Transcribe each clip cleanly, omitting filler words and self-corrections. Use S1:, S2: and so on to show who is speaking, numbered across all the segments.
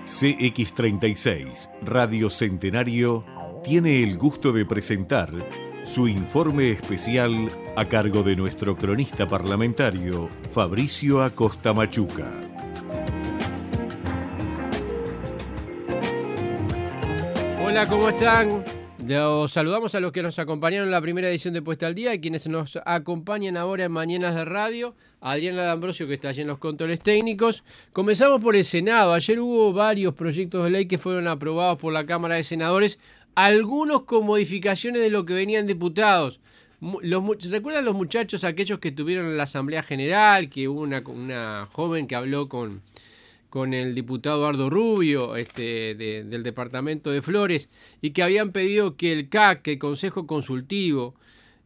S1: CX36 Radio Centenario tiene el gusto de presentar su informe especial a cargo de nuestro cronista parlamentario Fabricio Acosta Machuca.
S2: Hola, ¿cómo están? Los saludamos a los que nos acompañaron en la primera edición de Puesta al Día y quienes nos acompañan ahora en Mañanas de Radio. Adriana D'Ambrosio, que está allí en los controles técnicos. Comenzamos por el Senado. Ayer hubo varios proyectos de ley que fueron aprobados por la Cámara de Senadores, algunos con modificaciones de lo que venían diputados. ¿Recuerdan los muchachos aquellos que tuvieron en la Asamblea General, que hubo una joven que habló con el diputado Eduardo Rubio del departamento de Flores, y que habían pedido que el CAC, que el Consejo Consultivo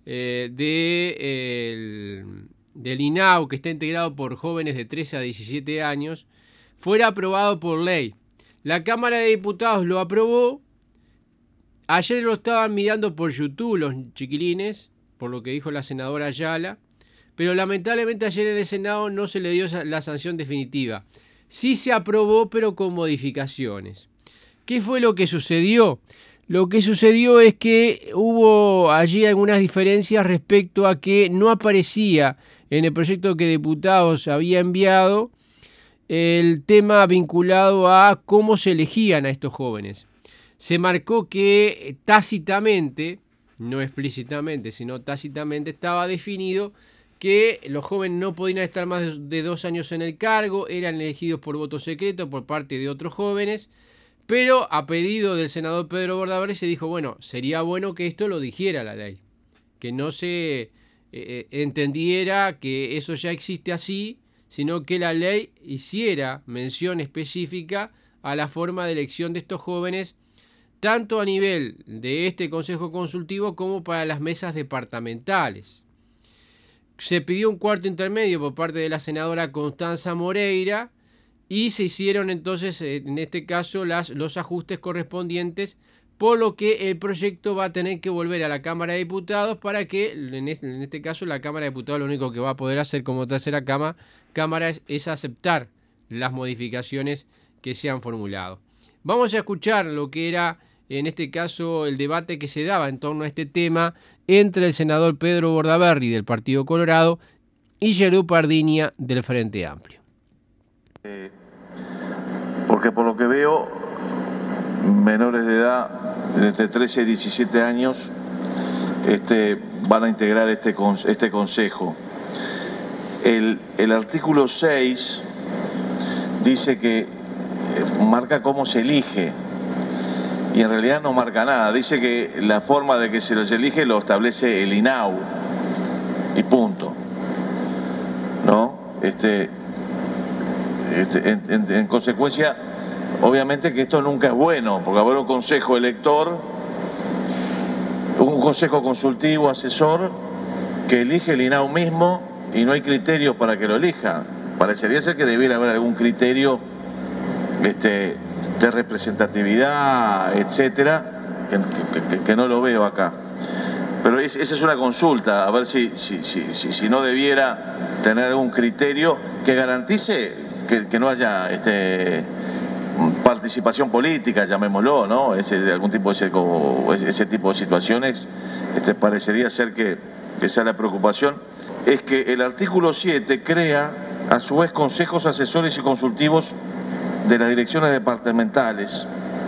S2: del INAU, que está integrado por jóvenes de 13 a 17 años, fuera aprobado por ley? La Cámara de Diputados lo aprobó. Ayer lo estaban mirando por YouTube los chiquilines, por lo que dijo la senadora Ayala, pero lamentablemente ayer en el Senado no se le dio la sanción definitiva. Sí se aprobó, pero con modificaciones. ¿Qué fue lo que sucedió? Lo que sucedió es que hubo allí algunas diferencias respecto a que no aparecía en el proyecto que diputados había enviado el tema vinculado a cómo se elegían a estos jóvenes. Se marcó que tácitamente, no explícitamente, sino tácitamente, estaba definido que los jóvenes no podían estar más de 2 años en el cargo, eran elegidos por voto secreto por parte de otros jóvenes, pero a pedido del senador Pedro Bordaberry se dijo, bueno, sería bueno que esto lo dijera la ley, que no se entendiera que eso ya existe así, sino que la ley hiciera mención específica a la forma de elección de estos jóvenes, tanto a nivel de este Consejo Consultivo como para las mesas departamentales. Se pidió un cuarto intermedio por parte de la senadora Constanza Moreira y se hicieron entonces, en este caso, los ajustes correspondientes, por lo que el proyecto va a tener que volver a la Cámara de Diputados para que, en este caso, la Cámara de Diputados lo único que va a poder hacer como tercera cámara es aceptar las modificaciones que se han formulado. Vamos a escuchar lo que era, en este caso, el debate que se daba en torno a este tema entre el senador Pedro Bordaberry del Partido Colorado y Yerú Pardiña del Frente Amplio.
S3: Porque por lo que veo, menores de edad, entre 13 y 17 años, van a integrar este consejo. El artículo 6 dice que marca cómo se elige. Y en realidad no marca nada, dice que la forma de que se los elige lo establece el INAU y punto, ¿no? En consecuencia, obviamente que esto nunca es bueno, porque habrá un consejo elector, un consejo consultivo asesor que elige el INAU mismo y no hay criterios para que lo elija. Parecería ser que debiera haber algún criterio de representatividad, etcétera, que no lo veo acá. Pero esa es una consulta, a ver si no debiera tener algún criterio que garantice que no haya participación política, llamémoslo, ¿no? Algún tipo ese tipo de situaciones, parecería ser que esa es la preocupación. Es que el artículo 7 crea, a su vez, consejos asesores y consultivos de las direcciones departamentales,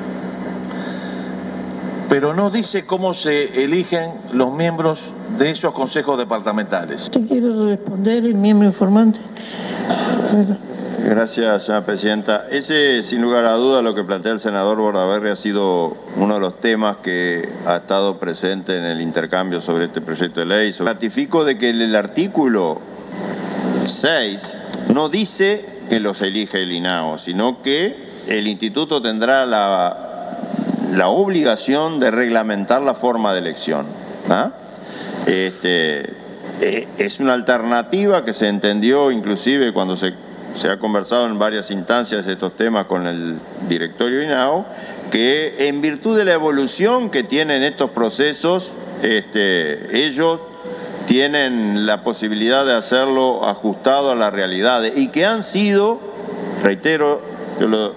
S3: pero no dice cómo se eligen los miembros de esos consejos departamentales.
S4: ¿Usted quiere responder, el miembro informante?
S5: Gracias, señora presidenta. Ese, sin lugar a duda, lo que plantea el senador Bordaberry ha sido uno de los temas que ha estado presente en el intercambio sobre este proyecto de ley. Ratifico de que el artículo 6 no dice que los elige el INAO, sino que el instituto tendrá la obligación de reglamentar la forma de elección. Es una alternativa que se entendió inclusive cuando se ha conversado en varias instancias de estos temas con el directorio INAO, que en virtud de la evolución que tienen estos procesos, ellos tienen la posibilidad de hacerlo ajustado a la realidad y que han sido, reitero,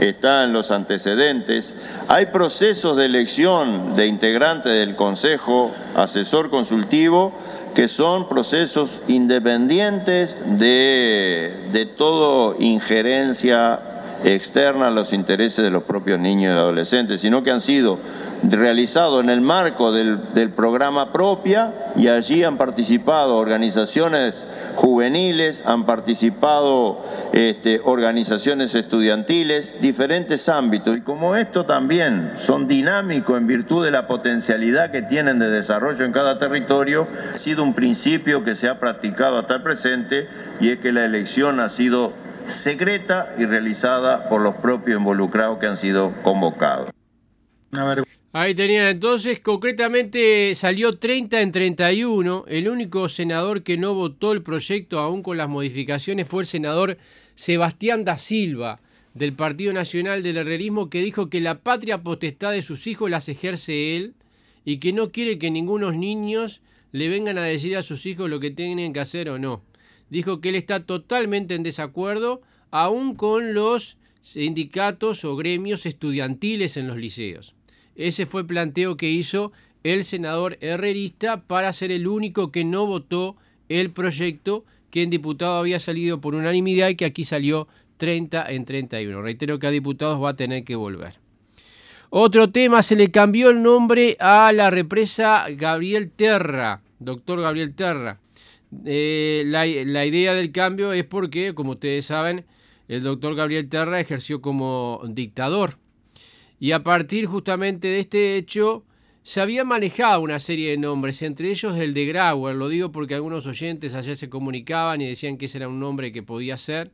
S5: está en los antecedentes. Hay procesos de elección de integrantes del Consejo Asesor Consultivo que son procesos independientes de toda injerencia externa a los intereses de los propios niños y adolescentes, sino que han sido realizados en el marco del programa Propia, y allí han participado organizaciones juveniles, han participado organizaciones estudiantiles, diferentes ámbitos, y como esto también son dinámicos en virtud de la potencialidad que tienen de desarrollo en cada territorio, ha sido un principio que se ha practicado hasta el presente, y es que la elección ha sido secreta y realizada por los propios involucrados que han sido convocados.
S2: Ahí tenían entonces, concretamente salió 30 en 31, el único senador que no votó el proyecto aún con las modificaciones fue el senador Sebastián da Silva, del Partido Nacional del Herrerismo, que dijo que la patria potestad de sus hijos las ejerce él y que no quiere que ningunos niños le vengan a decir a sus hijos lo que tienen que hacer o no. Dijo que él está totalmente en desacuerdo aún con los sindicatos o gremios estudiantiles en los liceos. Ese fue el planteo que hizo el senador herrerista para ser el único que no votó el proyecto que en diputado había salido por unanimidad y que aquí salió 30 en 31. Reitero que a diputados va a tener que volver. Otro tema, se le cambió el nombre a la represa Gabriel Terra, doctor Gabriel Terra. La idea del cambio es porque, como ustedes saben, el doctor Gabriel Terra ejerció como dictador. Y a partir justamente de este hecho, se había manejado una serie de nombres, entre ellos el de Grauer. Lo digo porque algunos oyentes ayer se comunicaban y decían que ese era un nombre que podía ser.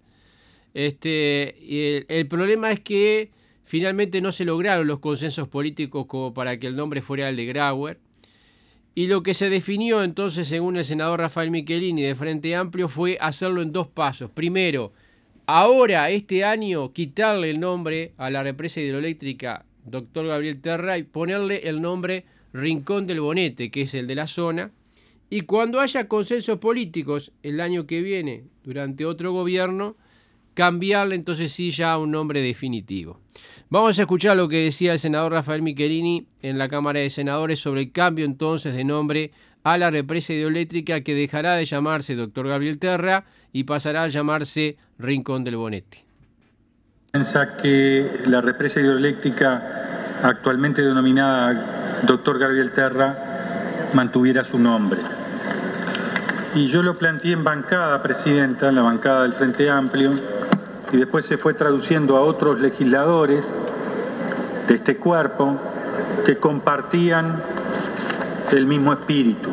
S2: El problema es que finalmente no se lograron los consensos políticos como para que el nombre fuera el de Grauer. Y lo que se definió entonces, según el senador Rafael Michelini de Frente Amplio, fue hacerlo en dos pasos. Primero, ahora, este año, quitarle el nombre a la represa hidroeléctrica Dr. Gabriel Terra y ponerle el nombre Rincón del Bonete, que es el de la zona. Y cuando haya consensos políticos el año que viene, durante otro gobierno, cambiarle entonces sí ya a un nombre definitivo. Vamos a escuchar lo que decía el senador Rafael Michelini en la Cámara de Senadores sobre el cambio entonces de nombre a la represa hidroeléctrica, que dejará de llamarse Dr. Gabriel Terra y pasará a llamarse Rincón del Bonete.
S6: Piensa que la represa hidroeléctrica actualmente denominada Dr. Gabriel Terra mantuviera su nombre. Y yo lo planteé en bancada, presidenta, en la bancada del Frente Amplio, y después se fue traduciendo a otros legisladores de este cuerpo que compartían el mismo espíritu.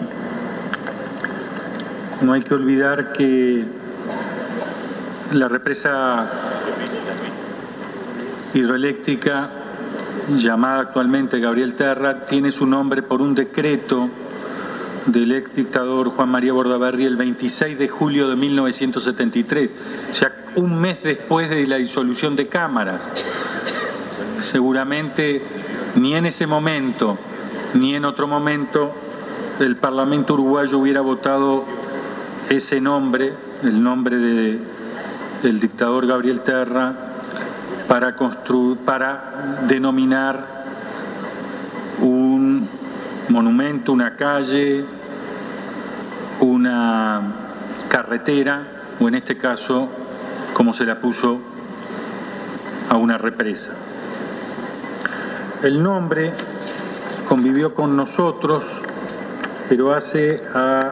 S6: No hay que olvidar que la represa hidroeléctrica, llamada actualmente Gabriel Terra, tiene su nombre por un decreto del ex dictador Juan María Bordaberry el 26 de julio de 1973, ya un mes después de la disolución de cámaras. Seguramente ni en ese momento ni en otro momento el Parlamento uruguayo hubiera votado ese nombre, el nombre del dictador Gabriel Terra, para denominar un monumento, una calle, una carretera, o en este caso, como se la puso, a una represa. El nombre convivió con nosotros, pero hace a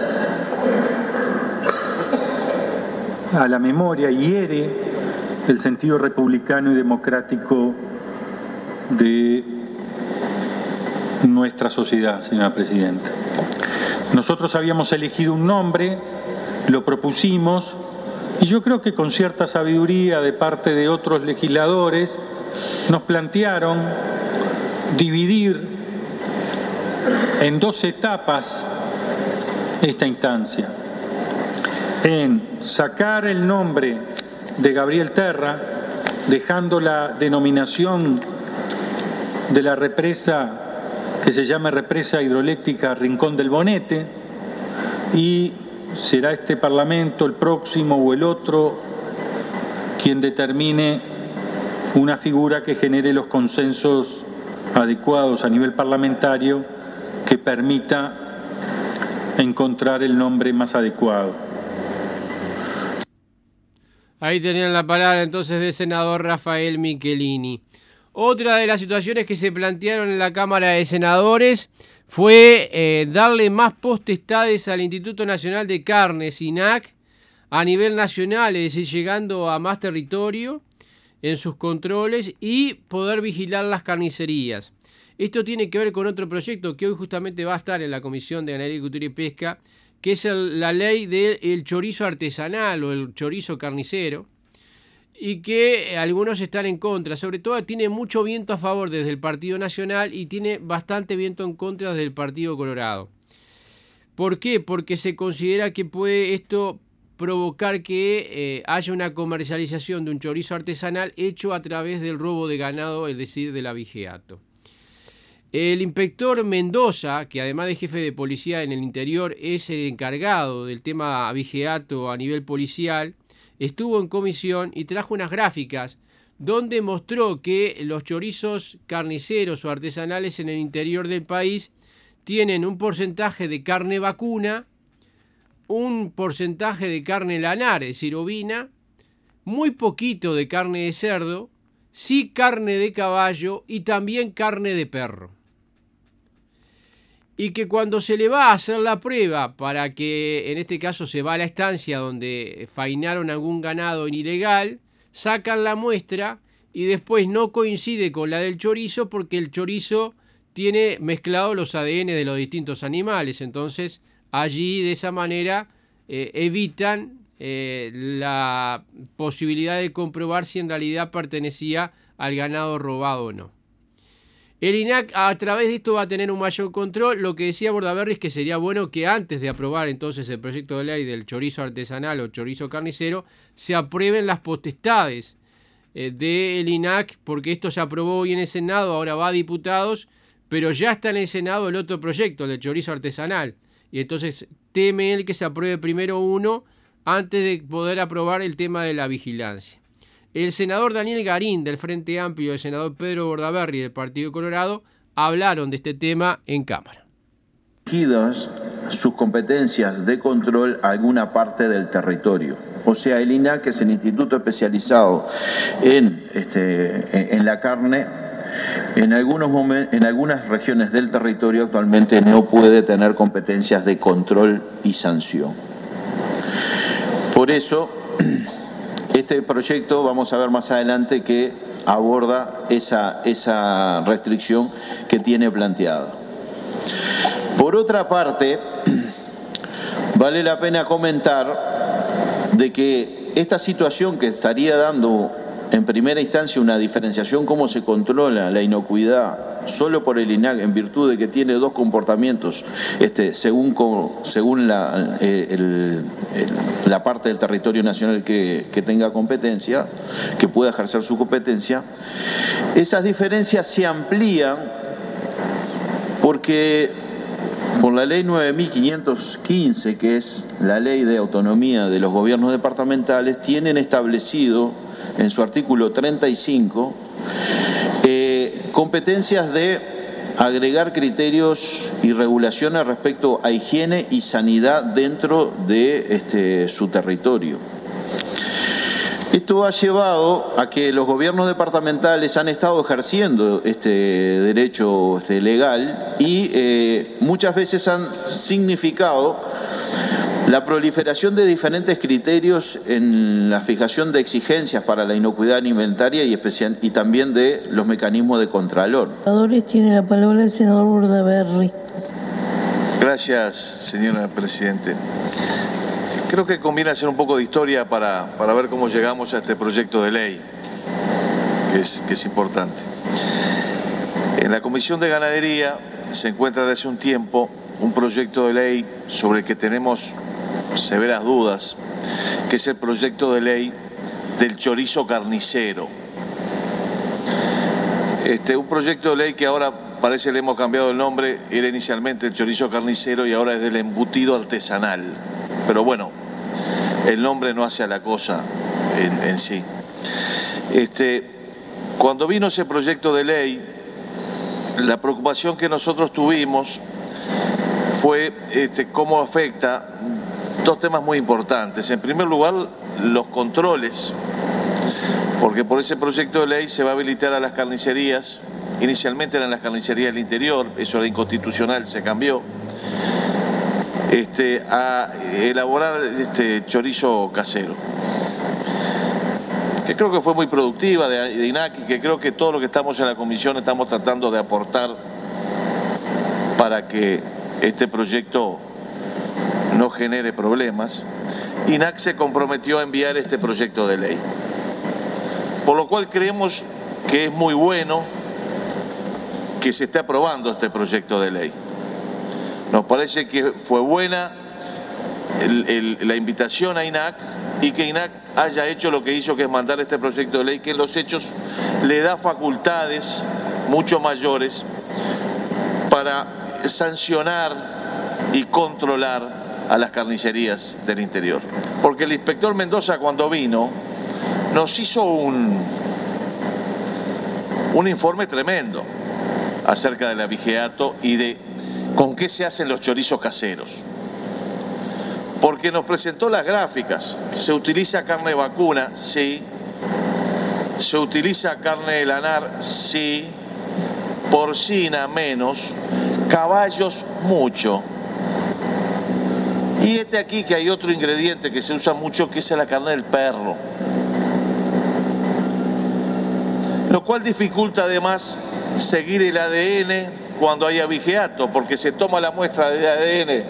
S6: la memoria y hiere el sentido republicano y democrático de nuestra sociedad, señora presidenta. Nosotros habíamos elegido un nombre, lo propusimos, y yo creo que con cierta sabiduría de parte de otros legisladores nos plantearon dividir en dos etapas esta instancia, en sacar el nombre de Gabriel Terra, dejando la denominación de la represa que se llama Represa Hidroeléctrica Rincón del Bonete, y será este Parlamento, el próximo o el otro, quien determine una figura que genere los consensos adecuados a nivel parlamentario que permita encontrar el nombre más adecuado.
S2: Ahí tenían la palabra entonces del senador Rafael Michelini. Otra de las situaciones que se plantearon en la Cámara de Senadores fue darle más potestades al Instituto Nacional de Carnes, INAC, a nivel nacional, es decir, llegando a más territorio en sus controles y poder vigilar las carnicerías. Esto tiene que ver con otro proyecto que hoy justamente va a estar en la Comisión de Ganadería, Agricultura y Pesca, que es la ley del chorizo artesanal o el chorizo carnicero, y que algunos están en contra. Sobre todo tiene mucho viento a favor desde el Partido Nacional y tiene bastante viento en contra desde el Partido Colorado. ¿Por qué? Porque se considera que puede esto provocar que haya una comercialización de un chorizo artesanal hecho a través del robo de ganado, es decir, del abigeato. El inspector Mendoza, que además de jefe de policía en el interior es el encargado del tema abigeato a nivel policial, estuvo en comisión y trajo unas gráficas donde mostró que los chorizos carniceros o artesanales en el interior del país tienen un porcentaje de carne vacuna, un porcentaje de carne lanar, es decir, ovina, muy poquito de carne de cerdo, sí carne de caballo y también carne de perro. Y que cuando se le va a hacer la prueba para que, en este caso se va a la estancia donde fainaron algún ganado ilegal, sacan la muestra y después no coincide con la del chorizo porque el chorizo tiene mezclados los ADN de los distintos animales. Entonces allí de esa manera evitan la posibilidad de comprobar si en realidad pertenecía al ganado robado o no. El INAC a través de esto va a tener un mayor control. Lo que decía Bordaberry es que sería bueno que antes de aprobar entonces el proyecto de ley del chorizo artesanal o chorizo carnicero, se aprueben las potestades del INAC, porque esto se aprobó hoy en el Senado, ahora va a diputados, pero ya está en el Senado el otro proyecto, el del chorizo artesanal. Y entonces teme él que se apruebe primero uno antes de poder aprobar el tema de la vigilancia. El senador Daniel Garín del Frente Amplio y el senador Pedro Bordaberry del Partido Colorado hablaron de este tema en Cámara.
S7: Sus competencias de control a alguna parte del territorio. O sea, el INAC es el instituto especializado en la carne. En algunas regiones del territorio actualmente no puede tener competencias de control y sanción. Por eso, este proyecto, vamos a ver más adelante, que aborda esa restricción que tiene planteada. Por otra parte, vale la pena comentar de que esta situación que estaría dando en primera instancia una diferenciación cómo se controla la inocuidad solo por el INAC en virtud de que tiene dos comportamientos según la parte del territorio nacional que tenga competencia, que pueda ejercer su competencia. Esas diferencias se amplían porque por la ley 9.515, que es la ley de autonomía de los gobiernos departamentales, tienen establecido en su artículo 35 competencias de agregar criterios y regulaciones respecto a higiene y sanidad dentro de su territorio. Esto ha llevado a que los gobiernos departamentales han estado ejerciendo este derecho legal y muchas veces han significado la proliferación de diferentes criterios en la fijación de exigencias para la inocuidad alimentaria y también de los mecanismos de contralor.
S4: Tiene la palabra el senador Bordaberry.
S3: Gracias, señora Presidente. Creo que conviene hacer un poco de historia para ver cómo llegamos a este proyecto de ley, que es importante. En la Comisión de Ganadería se encuentra desde hace un tiempo un proyecto de ley sobre el que tenemos severas dudas, que es el proyecto de ley del chorizo carnicero. Un proyecto de ley que ahora parece le hemos cambiado el nombre, era inicialmente el chorizo carnicero y ahora es del embutido artesanal. Pero bueno, el nombre no hace a la cosa en sí. cuando vino ese proyecto de ley, la preocupación que nosotros tuvimos fue cómo afecta dos temas muy importantes. En primer lugar, los controles, porque por ese proyecto de ley se va a habilitar a las carnicerías, inicialmente eran las carnicerías del interior, eso era inconstitucional, se cambió, a elaborar chorizo casero, que creo que fue muy productiva de INAC y que creo que todo lo que estamos en la comisión estamos tratando de aportar para que este proyecto no genere problemas. INAC se comprometió a enviar este proyecto de ley, por lo cual creemos que es muy bueno que se esté aprobando este proyecto de ley. Nos parece que fue buena la invitación a INAC y que INAC haya hecho lo que hizo, que es mandar este proyecto de ley, que en los hechos le da facultades mucho mayores para sancionar y controlar a las carnicerías del interior. Porque el inspector Mendoza, cuando vino, nos hizo un informe tremendo acerca del abigeato y de con qué se hacen los chorizos caseros. Porque nos presentó las gráficas. Se utiliza carne vacuna, sí. Se utiliza carne de lanar, sí. Porcina, menos. Caballos, mucho. Y aquí que hay otro ingrediente que se usa mucho, que es la carne del perro. Lo cual dificulta además seguir el ADN cuando hay abigeato, porque se toma la muestra de ADN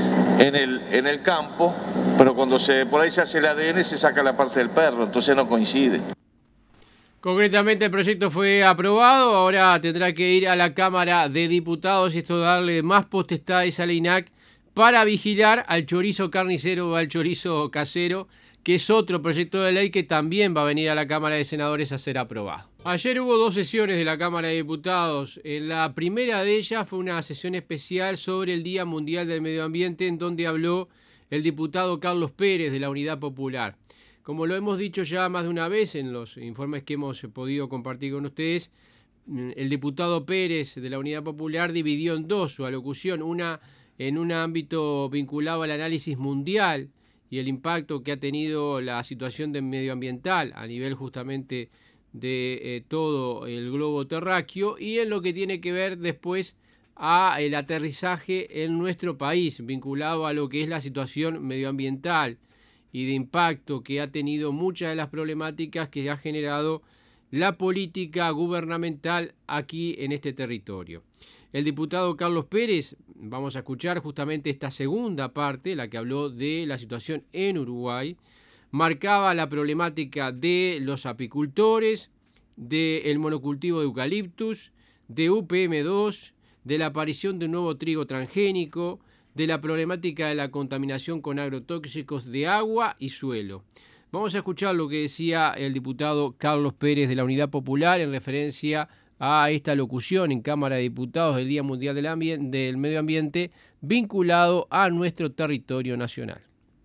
S3: en el campo, pero cuando por ahí se hace el ADN se saca la parte del perro, entonces no coincide.
S2: Concretamente el proyecto fue aprobado, ahora tendrá que ir a la Cámara de Diputados y esto darle más potestades a la INAC para vigilar al chorizo carnicero o al chorizo casero, que es otro proyecto de ley que también va a venir a la Cámara de Senadores a ser aprobado. Ayer hubo dos sesiones de la Cámara de Diputados. En la primera de ellas fue una sesión especial sobre el Día Mundial del Medio Ambiente, en donde habló el diputado Carlos Pérez de la Unidad Popular. Como lo hemos dicho ya más de una vez en los informes que hemos podido compartir con ustedes, el diputado Pérez de la Unidad Popular dividió en dos su alocución, una en un ámbito vinculado al análisis mundial y el impacto que ha tenido la situación medioambiental a nivel justamente de todo el globo terráqueo, y en lo que tiene que ver después a el aterrizaje en nuestro país, vinculado a lo que es la situación medioambiental y de impacto que ha tenido muchas de las problemáticas que ha generado la política gubernamental aquí en este territorio. El diputado Carlos Pérez, vamos a escuchar justamente esta segunda parte, la que habló de la situación en Uruguay, marcaba la problemática de los apicultores, del monocultivo de eucaliptus, de UPM2, de la aparición de un nuevo trigo transgénico, de la problemática de la contaminación con agrotóxicos de agua y suelo. Vamos a escuchar lo que decía el diputado Carlos Pérez de la Unidad Popular en referencia a esta locución en Cámara de Diputados del Día Mundial del Medio Ambiente vinculado a nuestro territorio nacional.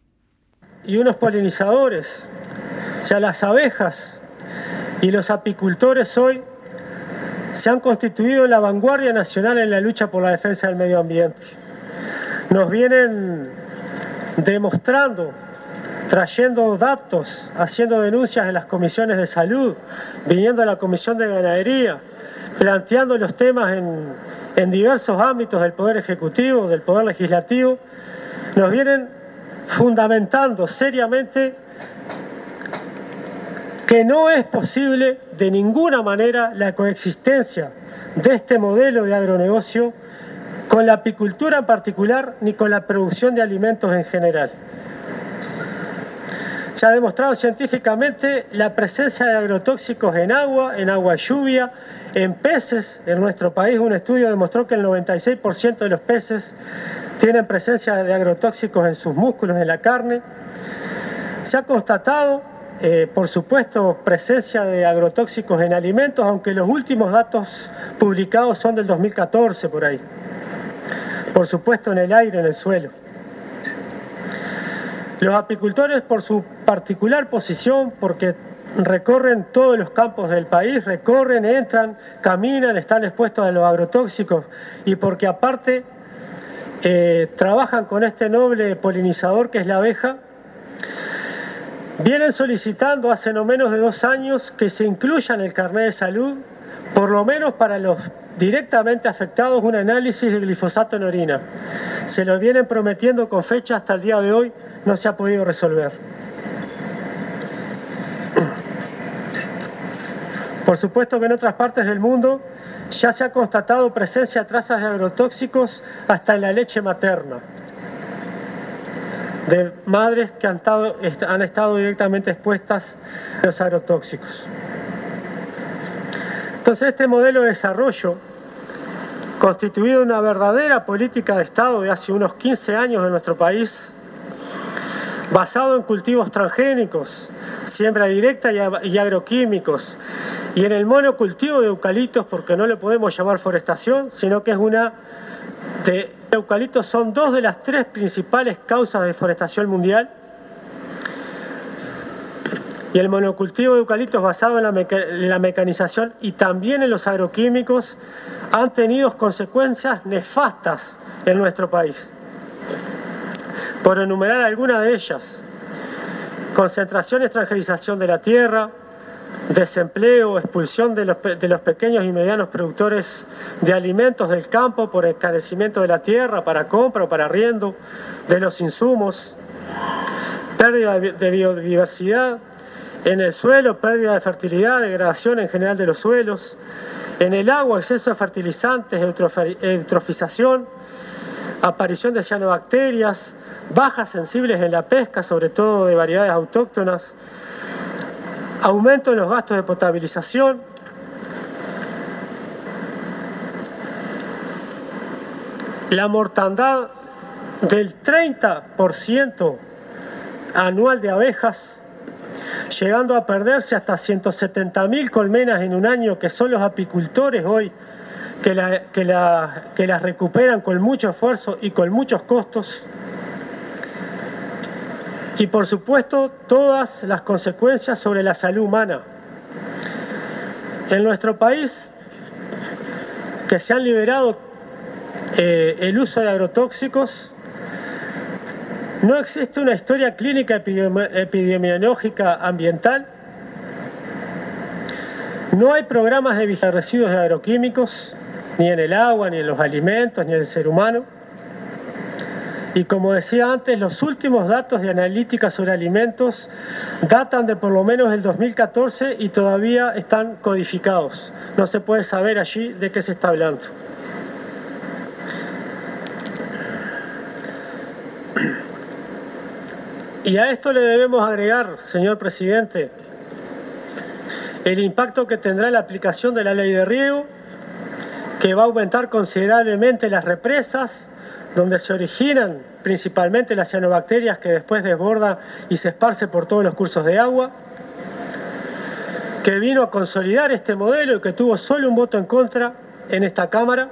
S8: Y unos polinizadores, o sea, las abejas y los apicultores hoy se han constituido en la vanguardia nacional en la lucha por la defensa del medio ambiente. Nos vienen demostrando, trayendo datos, haciendo denuncias en las comisiones de salud, viniendo a la comisión de ganadería, planteando los temas en diversos ámbitos del Poder Ejecutivo, del Poder Legislativo, nos vienen fundamentando seriamente que no es posible de ninguna manera la coexistencia de este modelo de agronegocio con la apicultura en particular ni con la producción de alimentos en general. Se ha demostrado científicamente la presencia de agrotóxicos en agua lluvia, en peces. En nuestro país un estudio demostró que el 96% de los peces tienen presencia de agrotóxicos en sus músculos, en la carne. Se ha constatado, por supuesto, presencia de agrotóxicos en alimentos, aunque los últimos datos publicados son del 2014 por ahí. Por supuesto, en el aire, en el suelo. Los apicultores, por su particular posición, porque recorren todos los campos del país, recorren, entran, caminan, están expuestos a los agrotóxicos y porque aparte trabajan con este noble polinizador que es la abeja, vienen solicitando hace no menos de 2 años que se incluya en el carnet de salud, por lo menos para los directamente afectados, un análisis de glifosato en orina. Se lo vienen prometiendo con fecha, hasta el día de hoy no se ha podido resolver. Por supuesto que en otras partes del mundo ya se ha constatado presencia de trazas de agrotóxicos hasta en la leche materna, de madres que han estado directamente expuestas a los agrotóxicos. Entonces este modelo de desarrollo, constituido una verdadera política de Estado de hace unos 15 años en nuestro país, basado en cultivos transgénicos, siembra directa y agroquímicos, y en el monocultivo de eucaliptos, porque no le podemos llamar forestación, sino que es eucaliptos son 2 de las 3 principales causas de deforestación mundial, y el monocultivo de eucaliptos basado en la mecanización y también en los agroquímicos han tenido consecuencias nefastas en nuestro país. Por enumerar algunas de ellas: concentración y extranjerización de la tierra, desempleo, expulsión de los pequeños y medianos productores de alimentos del campo por encarecimiento de la tierra para compra o para arriendo de los insumos, pérdida de biodiversidad en el suelo, pérdida de fertilidad, degradación en general de los suelos, en el agua, exceso de fertilizantes, eutrofización, aparición de cianobacterias, bajas sensibles en la pesca, sobre todo de variedades autóctonas, aumento en los gastos de potabilización, la mortandad del 30% anual de abejas, llegando a perderse hasta 170.000 colmenas en un año, que son los apicultores hoy que las recuperan con mucho esfuerzo y con muchos costos. Y por supuesto todas las consecuencias sobre la salud humana. En nuestro país, que se han liberado el uso de agrotóxicos, no existe una historia clínica epidemiológica ambiental, no hay programas de vigilancia de residuos de agroquímicos, ni en el agua, ni en los alimentos, ni en el ser humano. Y como decía antes, los últimos datos de analítica sobre alimentos datan de por lo menos el 2014 y todavía están codificados. No se puede saber allí de qué se está hablando. Y a esto le debemos agregar, señor presidente, el impacto que tendrá la aplicación de la ley de riego, que va a aumentar considerablemente las represas, donde se originan principalmente las cianobacterias que después desbordan y se esparce por todos los cursos de agua, que vino a consolidar este modelo y que tuvo solo un voto en contra en esta Cámara.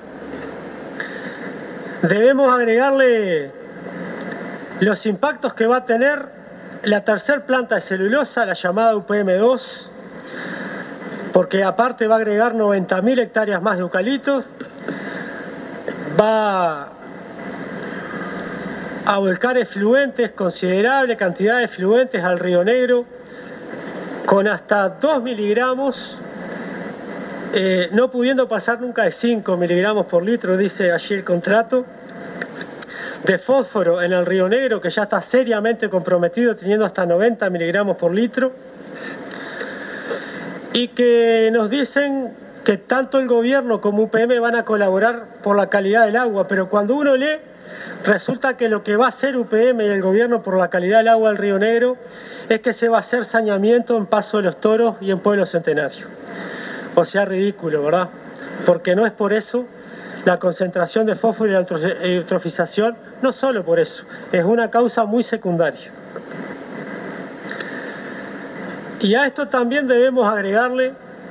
S8: Debemos agregarle los impactos que va a tener la tercer planta de celulosa, la llamada UPM2, porque aparte va a agregar 90.000 hectáreas más de eucaliptos, va a volcar efluentes, considerable cantidad de efluentes al Río Negro, con hasta 2 miligramos, no pudiendo pasar nunca de 5 miligramos por litro, dice allí el contrato, de fósforo en el Río Negro, que ya está seriamente comprometido, teniendo hasta 90 miligramos por litro, y que nos dicen que tanto el gobierno como UPM van a colaborar por la calidad del agua, pero cuando uno lee, resulta que lo que va a hacer UPM y el gobierno por la calidad del agua del Río Negro es que se va a hacer saneamiento en Paso de los Toros y en Pueblo Centenario. O sea, ridículo, ¿verdad? Porque no es por eso la concentración de fósforo y la eutrofización, no solo por eso, es una causa muy secundaria. Y a esto también debemos agregarle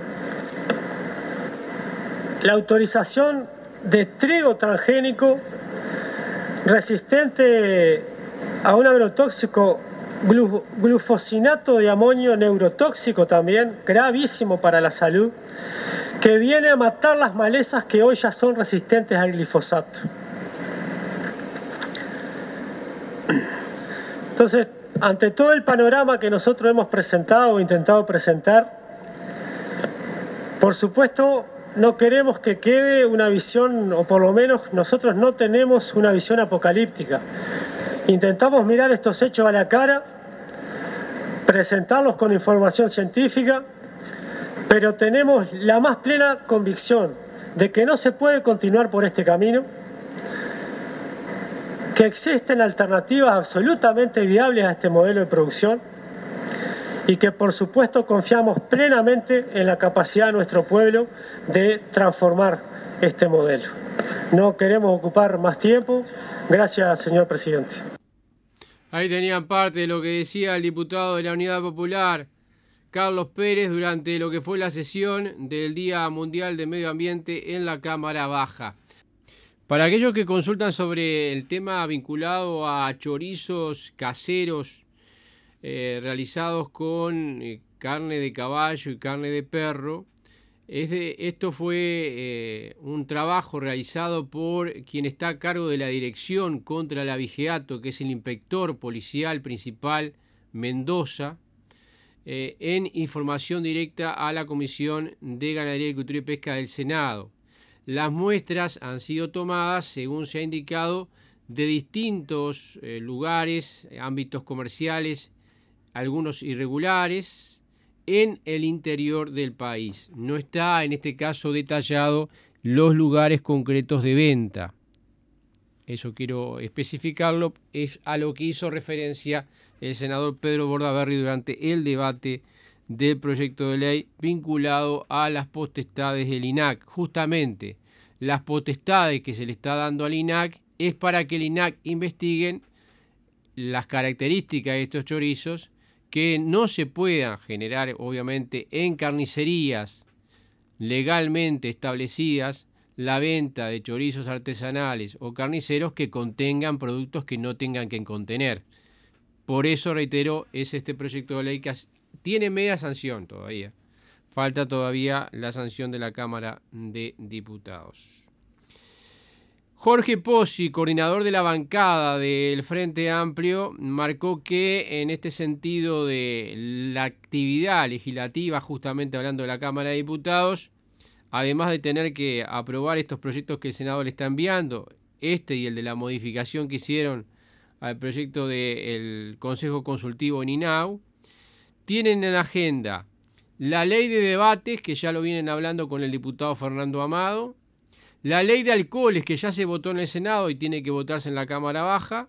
S8: la autorización de trigo transgénico resistente a un agrotóxico glufosinato de amonio neurotóxico también, gravísimo para la salud, que viene a matar las malezas que hoy ya son resistentes al glifosato. Entonces, ante todo el panorama que nosotros hemos presentado o intentado presentar, por supuesto no queremos que quede una visión, o por lo menos nosotros no tenemos una visión apocalíptica. Intentamos mirar estos hechos a la cara, presentarlos con información científica, pero tenemos la más plena convicción de que no se puede continuar por este camino, que existen alternativas absolutamente viables a este modelo de producción y que por supuesto confiamos plenamente en la capacidad de nuestro pueblo de transformar este modelo. No queremos ocupar más tiempo. Gracias, señor presidente.
S2: Ahí tenían parte de lo que decía el diputado de la Unidad Popular, Carlos Pérez, durante lo que fue la sesión del Día Mundial de Medio Ambiente en la Cámara Baja. Para aquellos que consultan sobre el tema vinculado a chorizos caseros realizados con carne de caballo y carne de perro, esto fue un trabajo realizado por quien está a cargo de la Dirección contra el Abigeato, que es el inspector policial principal Mendoza, en información directa a la Comisión de Ganadería, Agricultura y Pesca del Senado. Las muestras han sido tomadas, según se ha indicado, de distintos lugares, ámbitos comerciales, algunos irregulares, en el interior del país. No está en este caso detallado los lugares concretos de venta. Eso quiero especificarlo, es a lo que hizo referencia el senador Pedro Bordaberry durante el debate del proyecto de ley vinculado a las potestades del INAC. Justamente, las potestades que se le está dando al INAC es para que el INAC investiguen las características de estos chorizos, que no se puedan generar, obviamente, en carnicerías legalmente establecidas la venta de chorizos artesanales o carniceros que contengan productos que no tengan que contener. Por eso, reitero, es este proyecto de ley que tiene media sanción todavía. Falta todavía la sanción de la Cámara de Diputados. Jorge Pozzi, coordinador de la bancada del Frente Amplio, marcó que en este sentido de la actividad legislativa, justamente hablando de la Cámara de Diputados, además de tener que aprobar estos proyectos que el Senado le está enviando, este y el de la modificación que hicieron al proyecto del Consejo Consultivo en INAU, tienen en agenda la ley de debates, que ya lo vienen hablando con el diputado Fernando Amado, la ley de alcoholes, que ya se votó en el Senado y tiene que votarse en la Cámara Baja,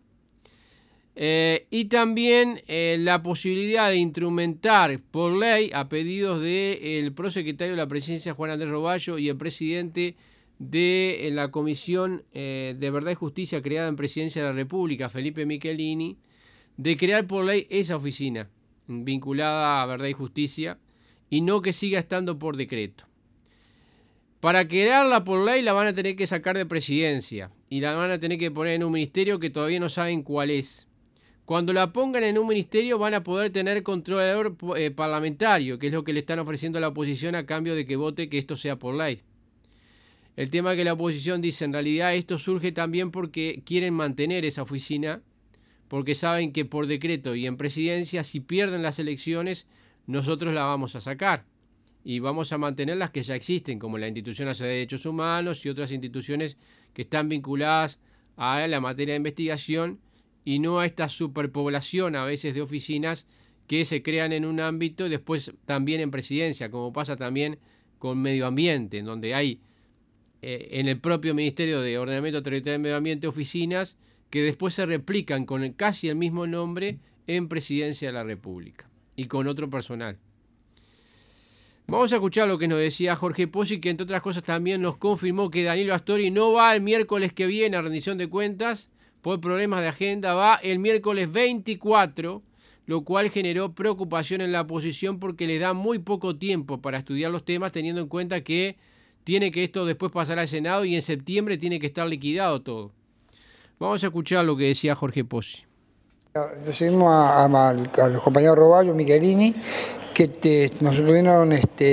S2: y también la posibilidad de instrumentar por ley, a pedidos del prosecretario de la Presidencia, Juan Andrés Roballo, y el presidente de la Comisión de Verdad y Justicia creada en Presidencia de la República, Felipe Michelini, de crear por ley esa oficina vinculada a Verdad y Justicia y no que siga estando por decreto. Para crearla por ley la van a tener que sacar de Presidencia y la van a tener que poner en un ministerio que todavía no saben cuál es. Cuando la pongan en un ministerio van a poder tener controlador parlamentario, que es lo que le están ofreciendo a la oposición a cambio de que vote que esto sea por ley. El tema es que la oposición dice, en realidad esto surge también porque quieren mantener esa oficina, porque saben que por decreto y en Presidencia, si pierden las elecciones, nosotros la vamos a sacar. Y vamos a mantener las que ya existen, como la Institución Nacional de Derechos Humanos y otras instituciones que están vinculadas a la materia de investigación y no a esta superpoblación a veces de oficinas que se crean en un ámbito y después también en Presidencia, como pasa también con Medio Ambiente, en donde hay en el propio Ministerio de Ordenamiento Territorial y Medio Ambiente oficinas que después se replican con casi el mismo nombre en Presidencia de la República y con otro personal. Vamos a escuchar lo que nos decía Jorge Pozzi, que entre otras cosas también nos confirmó que Danilo Astori no va el miércoles que viene a rendición de cuentas por problemas de agenda, va el miércoles 24, lo cual generó preocupación en la oposición porque les da muy poco tiempo para estudiar los temas, teniendo en cuenta que tiene que esto después pasar al Senado y en septiembre tiene que estar liquidado todo. Vamos a escuchar lo que decía Jorge Pozzi.
S9: Recibimos a los compañeros Roballo, Michelini, que nos estuvieron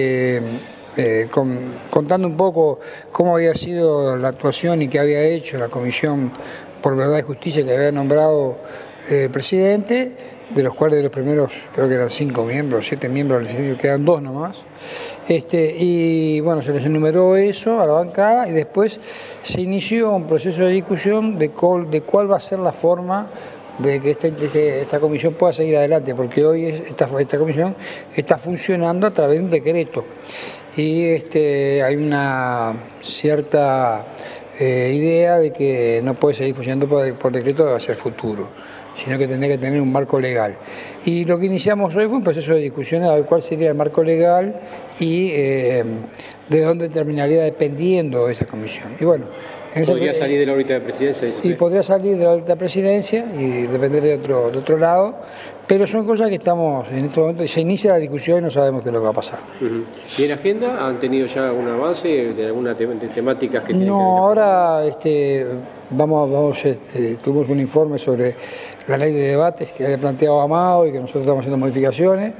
S9: contando un poco cómo había sido la actuación y qué había hecho la Comisión por Verdad y Justicia que había nombrado el presidente, de los cuales de los primeros creo que eran 5 miembros, 7 miembros del legislativo, quedan 2 nomás. Y bueno, se les enumeró eso a la bancada y después se inició un proceso de discusión de cuál va a ser la forma de que esta comisión pueda seguir adelante, porque hoy esta comisión está funcionando a través de un decreto y hay una cierta idea de que no puede seguir funcionando por decreto hacia el futuro, sino que tendría que tener un marco legal. Y lo que iniciamos hoy fue un proceso de discusión a ver cuál sería el marco legal y de dónde terminaría dependiendo esa comisión. Y bueno,
S2: podría salir de la órbita de presidencia.
S9: Y podría salir de la órbita de presidencia y depender de otro lado, pero son cosas que estamos en este momento, se inicia la discusión y no sabemos qué es lo que va a pasar.
S2: ¿Y en agenda han tenido ya algún avance de alguna temáticas que tienen
S9: que ver? No, ahora tuvimos un informe sobre la ley de debates que había planteado Amado y que nosotros estamos haciendo modificaciones.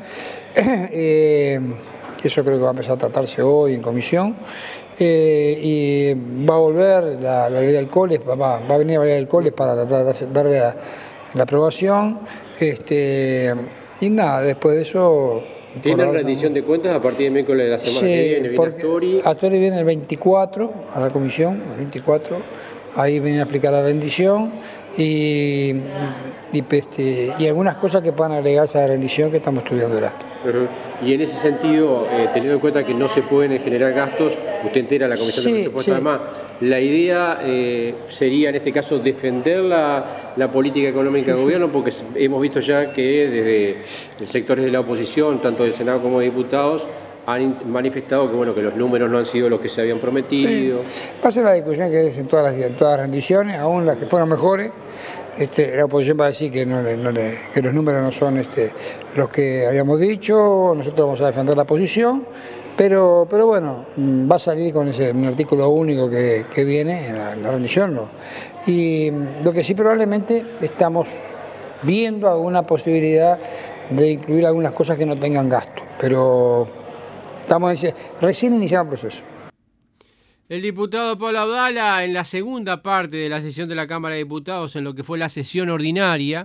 S9: Eso creo que va a empezar a tratarse hoy en comisión. Y va a volver la ley de alcoholes, va a venir la ley de alcoholes para tratar de darle la aprobación. Y nada, después de eso...
S2: ¿Tienen rendición de cuentas a partir de miércoles de la semana que viene?
S9: Astori viene el 24 a la comisión, el 24, ahí viene a aplicar la rendición y algunas cosas que puedan agregarse a la rendición que estamos estudiando ahora.
S2: Y en ese sentido, teniendo en cuenta que no se pueden generar gastos, usted entera la Comisión de Presupuesto, además, la idea sería en este caso defender la política económica del gobierno, porque hemos visto ya que desde sectores de la oposición, tanto del Senado como de diputados, han manifestado que los números no han sido los que se habían prometido.
S9: Va a ser la discusión que es en todas las rendiciones, aún las que fueron mejores. La oposición va a decir que los números no son los que habíamos dicho, nosotros vamos a defender la posición, pero bueno, va a salir con un artículo único que viene en la rendición, ¿no? Y lo que sí probablemente estamos viendo alguna posibilidad de incluir algunas cosas que no tengan gasto, pero recién iniciamos el proceso.
S2: El diputado Pablo Abdala, en la segunda parte de la sesión de la Cámara de Diputados, en lo que fue la sesión ordinaria,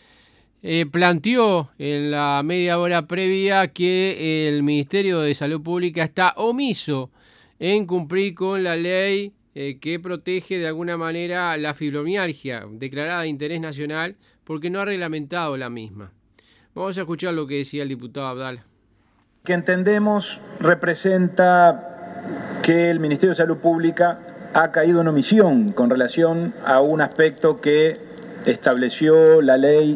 S2: planteó en la media hora previa que el Ministerio de Salud Pública está omiso en cumplir con la ley que protege de alguna manera la fibromialgia, declarada de interés nacional, porque no ha reglamentado la misma. Vamos a escuchar lo que decía el diputado Abdala.
S10: Que entendemos representa que el Ministerio de Salud Pública ha caído en omisión con relación a un aspecto que estableció la ley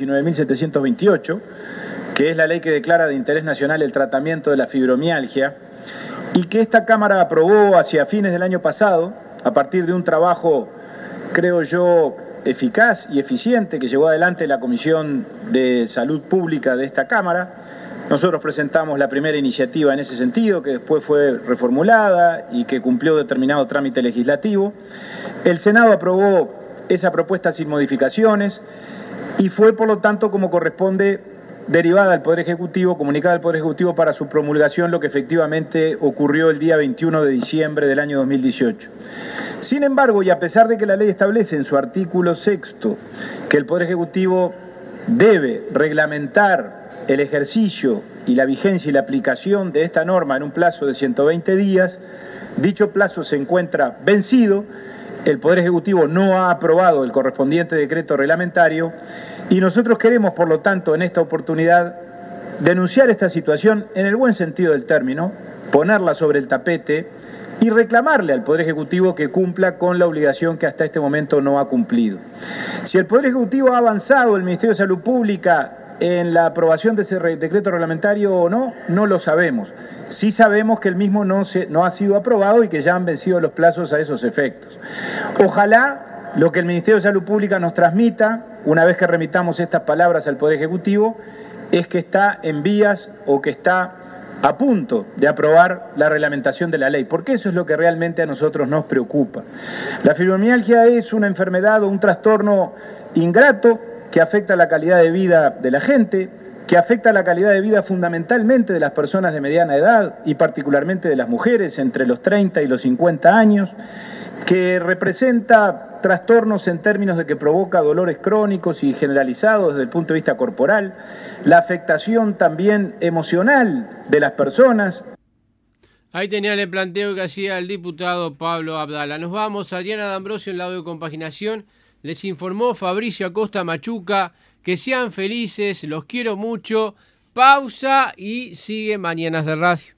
S10: 19.728, que es la ley que declara de interés nacional el tratamiento de la fibromialgia, y que esta Cámara aprobó hacia fines del año pasado, a partir de un trabajo, creo yo, eficaz y eficiente que llevó adelante la Comisión de Salud Pública de esta Cámara. Nosotros presentamos la primera iniciativa en ese sentido, que después fue reformulada y que cumplió determinado trámite legislativo. El Senado aprobó esa propuesta sin modificaciones y fue, por lo tanto, como corresponde, derivada al Poder Ejecutivo, comunicada al Poder Ejecutivo para su promulgación, lo que efectivamente ocurrió el día 21 de diciembre del año 2018. Sin embargo, y a pesar de que la ley establece en su artículo 6º que el Poder Ejecutivo debe reglamentar el ejercicio y la vigencia y la aplicación de esta norma en un plazo de 120 días, dicho plazo se encuentra vencido, el Poder Ejecutivo no ha aprobado el correspondiente decreto reglamentario y nosotros queremos, por lo tanto, en esta oportunidad, denunciar esta situación en el buen sentido del término, ponerla sobre el tapete y reclamarle al Poder Ejecutivo que cumpla con la obligación que hasta este momento no ha cumplido. Si el Poder Ejecutivo ha avanzado, el Ministerio de Salud Pública, en la aprobación de ese decreto reglamentario o no, no lo sabemos. Sí sabemos que el mismo no ha sido aprobado y que ya han vencido los plazos a esos efectos. Ojalá lo que el Ministerio de Salud Pública nos transmita, una vez que remitamos estas palabras al Poder Ejecutivo, es que está en vías o que está a punto de aprobar la reglamentación de la ley, porque eso es lo que realmente a nosotros nos preocupa. La fibromialgia es una enfermedad o un trastorno ingrato que afecta la calidad de vida de la gente, que afecta la calidad de vida fundamentalmente de las personas de mediana edad y particularmente de las mujeres entre los 30 y los 50 años, que representa trastornos en términos de que provoca dolores crónicos y generalizados desde el punto de vista corporal, la afectación también emocional de las personas.
S2: Ahí tenían el planteo que hacía el diputado Pablo Abdala. Nos vamos a Diana D'Ambrosio en la audio compaginación. Les informó Fabricio Acosta Machuca. Que sean felices, los quiero mucho. Pausa y sigue Mañanas de Radio.